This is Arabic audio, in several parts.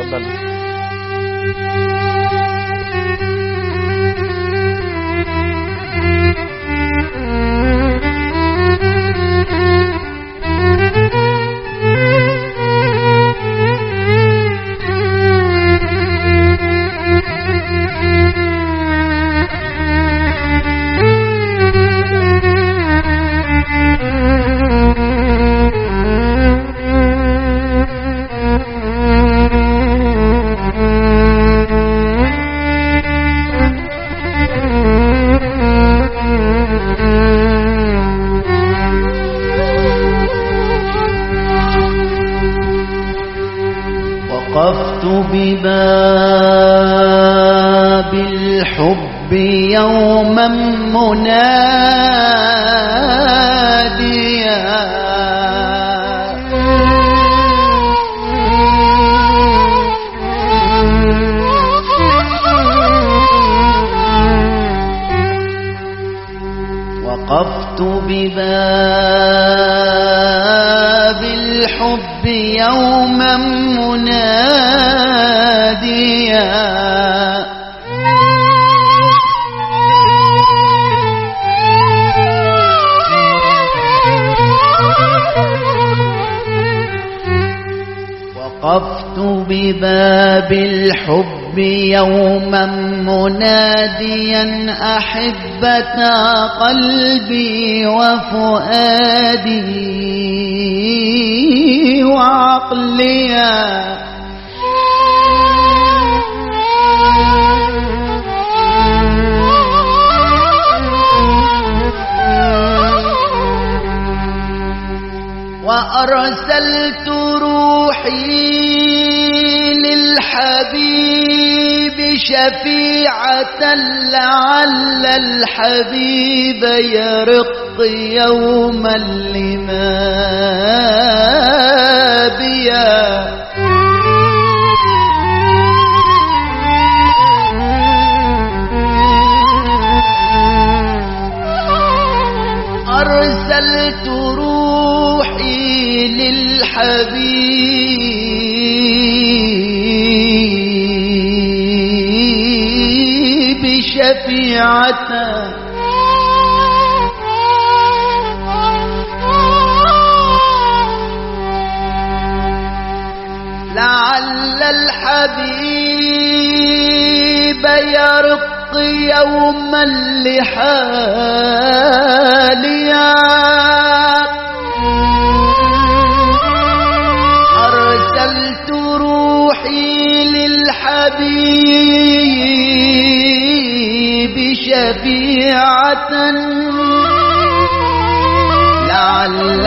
تفضل. وقفت بباب الحب يوما مناديا وقفت بباب الحب يوما مناديا وقفت بباب الحب يوما مناديا أحبة قلبي وفؤادي وعقليا وأرسلت روحي للحبيب شفيعة لعل الحبيب يرق يوما لما بيا أرسلت روحي للحبيب شفيعة لعل الحبيب يرق يوما لحاليا أرسلت روحي للحبيب شفيعة لعل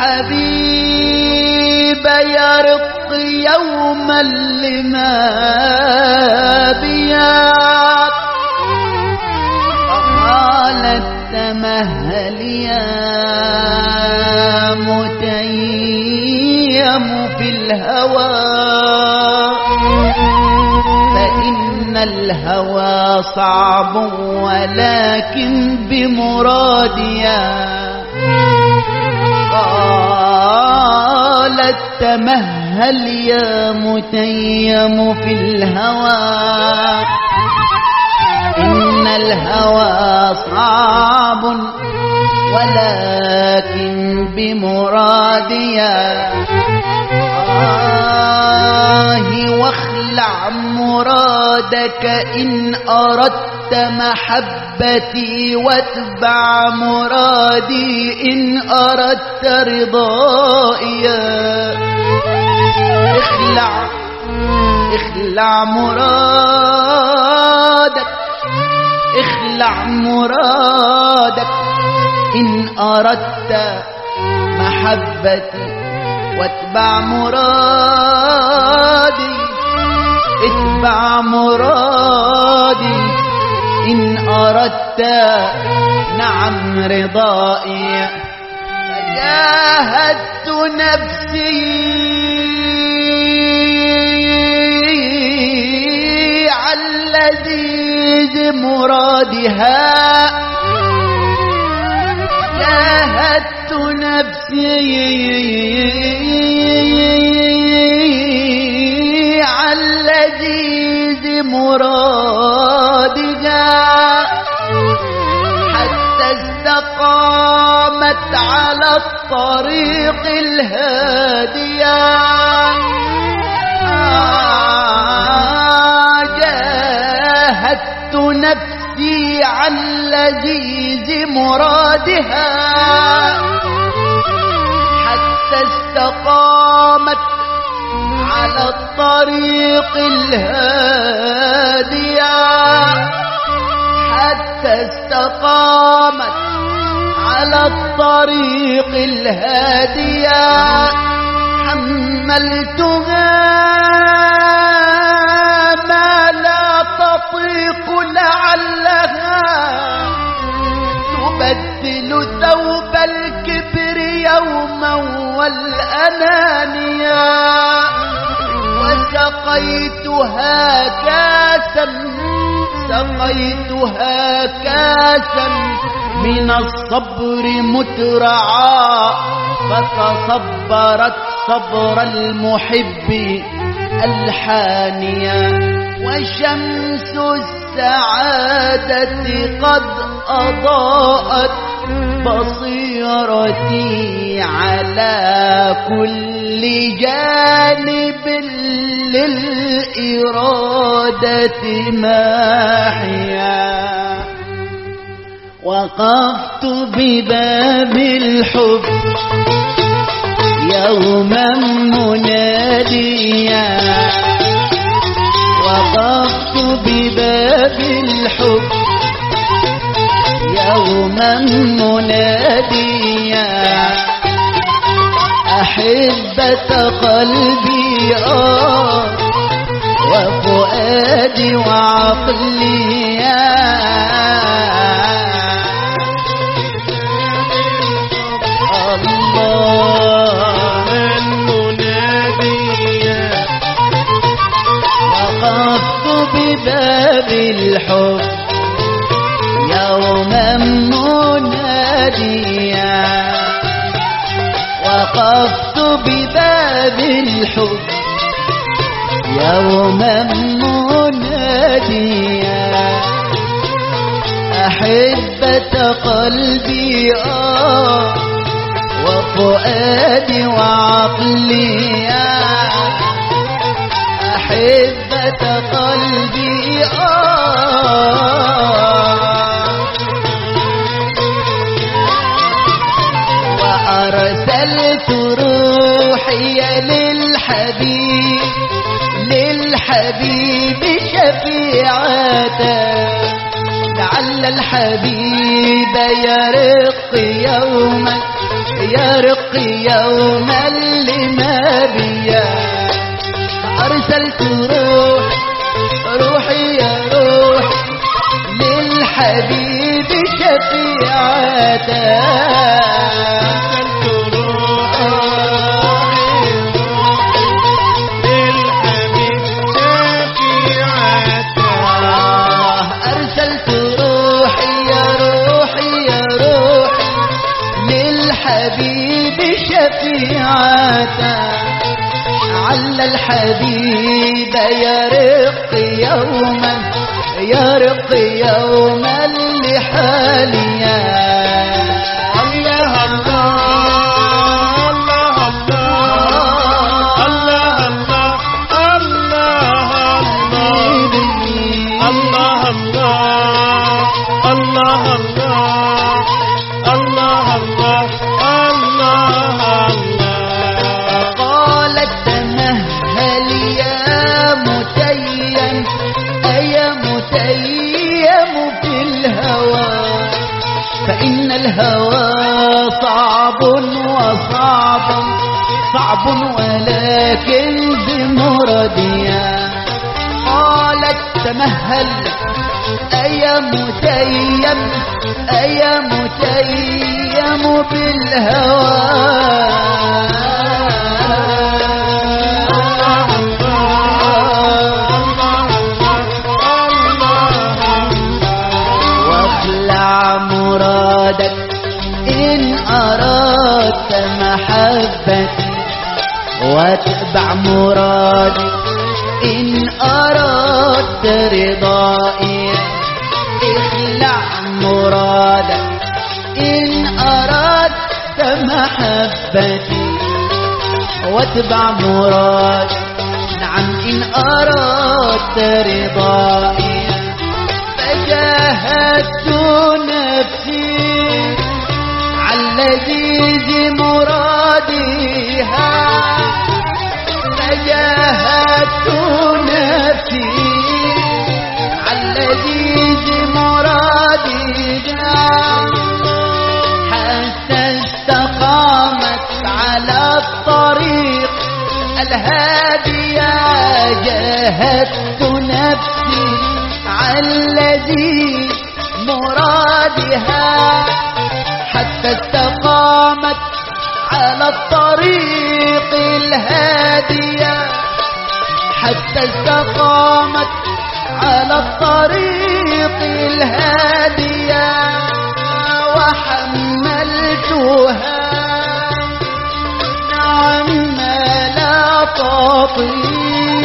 الحبيب يرق يوما لما بيات فقالت تمهل يا متيم في الهوى فإن الهوى صعب ولكن بمراديا قالت تمهل يا متيم في الهوى إن الهوى صعب ولكن بمراديا واخلع مرادك إن أردت محبتي واتبع مرادي إن أردت رضائي اخلع مرادك اخلع مرادك إن أردت محبتي واتبع مرادي اتبع مرادي إن أردت نعم رضائي فجاهدت نفسي على لذيذ مرادها جاهدت نفسي على استقامت على الطريق الهادية جاهدت نفسي عن لذيذ مرادها حتى استقامت على الطريق الهادية حتى استقامت على الطريق الهادية حملتها ما لا تطيق لعلها تبدل ثوب الكبر يوما والأنانية وسقيتها كاسا من الصبر مترعا فتصبرت صبر المحب الحانية وشمس السعادة قد أضاءت بصيرتي على كل جانب للإرادة ماحيا وقفت بباب الحب يوما مناديا وقفت بباب الحب يوما مناديا أحبة قلبي وفؤادي وعقلي الله المناديا وقفت بباب الحب يوما مناديا وقفت بباب الحب يوما مناديا أحبة قلبي وفؤادي وعقلي أحبة قلبي وأرسلت روحي للحبيب شفيعة لعل الحبيب يرق يوما لما بيا أرسلت روحي يا روح للحبيب شفيعة شفيعة على الحبيب يرق يوما لحاليا الله الله الله الله الله الله الله قالت تمهل يا متيم أيا متيم في الهوى فإن الهوى صعب ولكن بمرضيا قالت تمهل أيا متيم بالهوى واخلع مرادك إن أردت محبتي واتبع مرادي إن أردت رضائي اخلع مرادك إن أردت محبتي واتبع مرادي. نعم إن أردت رضائي فجاهدت نفسي على لذيذ مرادها. فجاهدت نفسي على لذيذ مرادها حتى استقامت على الطريق الهادية. جاهدت نفسي على لذيذ مرادها حتى استقامت على الطريق الهادية. حتى استقامت على الطريق الهادية وحملتها نعم لا تطيق.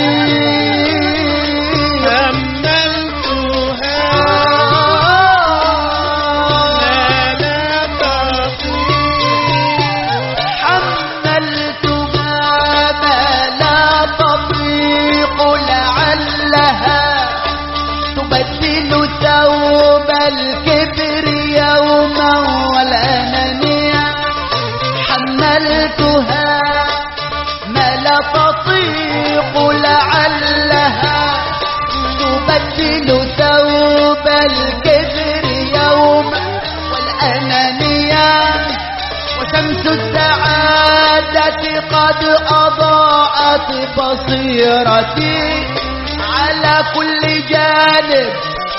تبدل ثوب الكبر يوما والأنانية. حملتها ما لا تطيق لعلها تبدل ثوب الكبر يوما والأنانية. وشمس السعادة قد أضاءت بصيرتي على كل جانب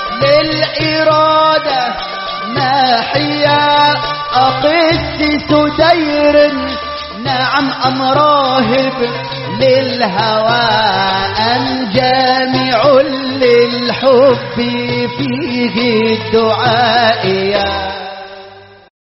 للإرادة ناحية. أقس سدير نعم أم راهب للهوى أم جامع للحب فيه الدعاء.